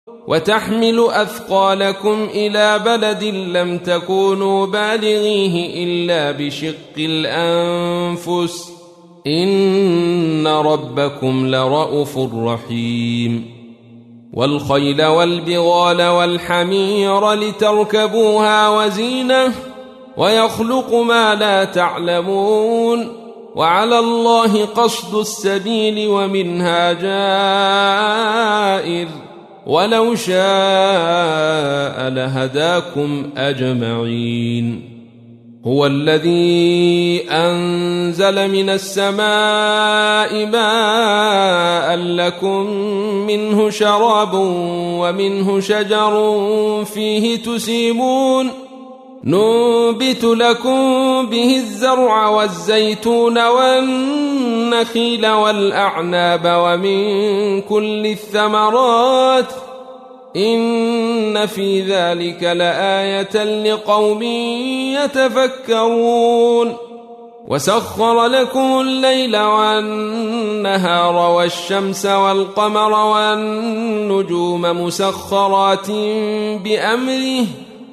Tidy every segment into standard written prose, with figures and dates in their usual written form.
وتحمل أثقالكم إلى بلد لم تكونوا بالغيه إلا بشق الأنفس إن ربكم لرءوف رحيم والخيل والبغال والحمير لتركبوها وزينة ويخلق ما لا تعلمون وعلى الله قصد السبيل ومنها جائر ولو شاء لهداكم أجمعين هو الذي أنزل من السماء ماء لكم منه شراب ومنه شجر فيه تسيمون ننبت لكم به الزرع والزيتون والنخيل والأعناب ومن كل الثمرات إن في ذلك لآية لقوم يتفكرون وسخر لكم الليل والنهار والشمس والقمر والنجوم مسخرات بأمره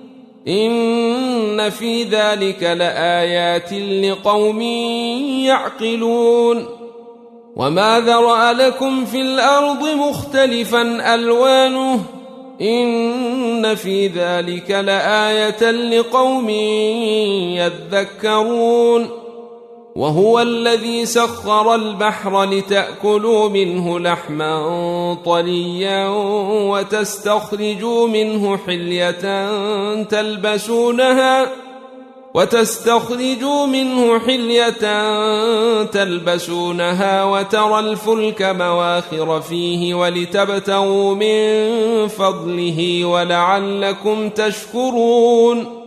إن في ذلك لآيات لقوم يعقلون وما ذرأ لكم في الأرض مختلفا ألوانه إن في ذلك لآية لقوم يذكرون وهو الذي سخر البحر لتأكلوا منه لحما طريا وتستخرجوا منه حلية تلبسونها وترى الفلك مواخر فيه ولتبتغوا من فضله ولعلكم تشكرون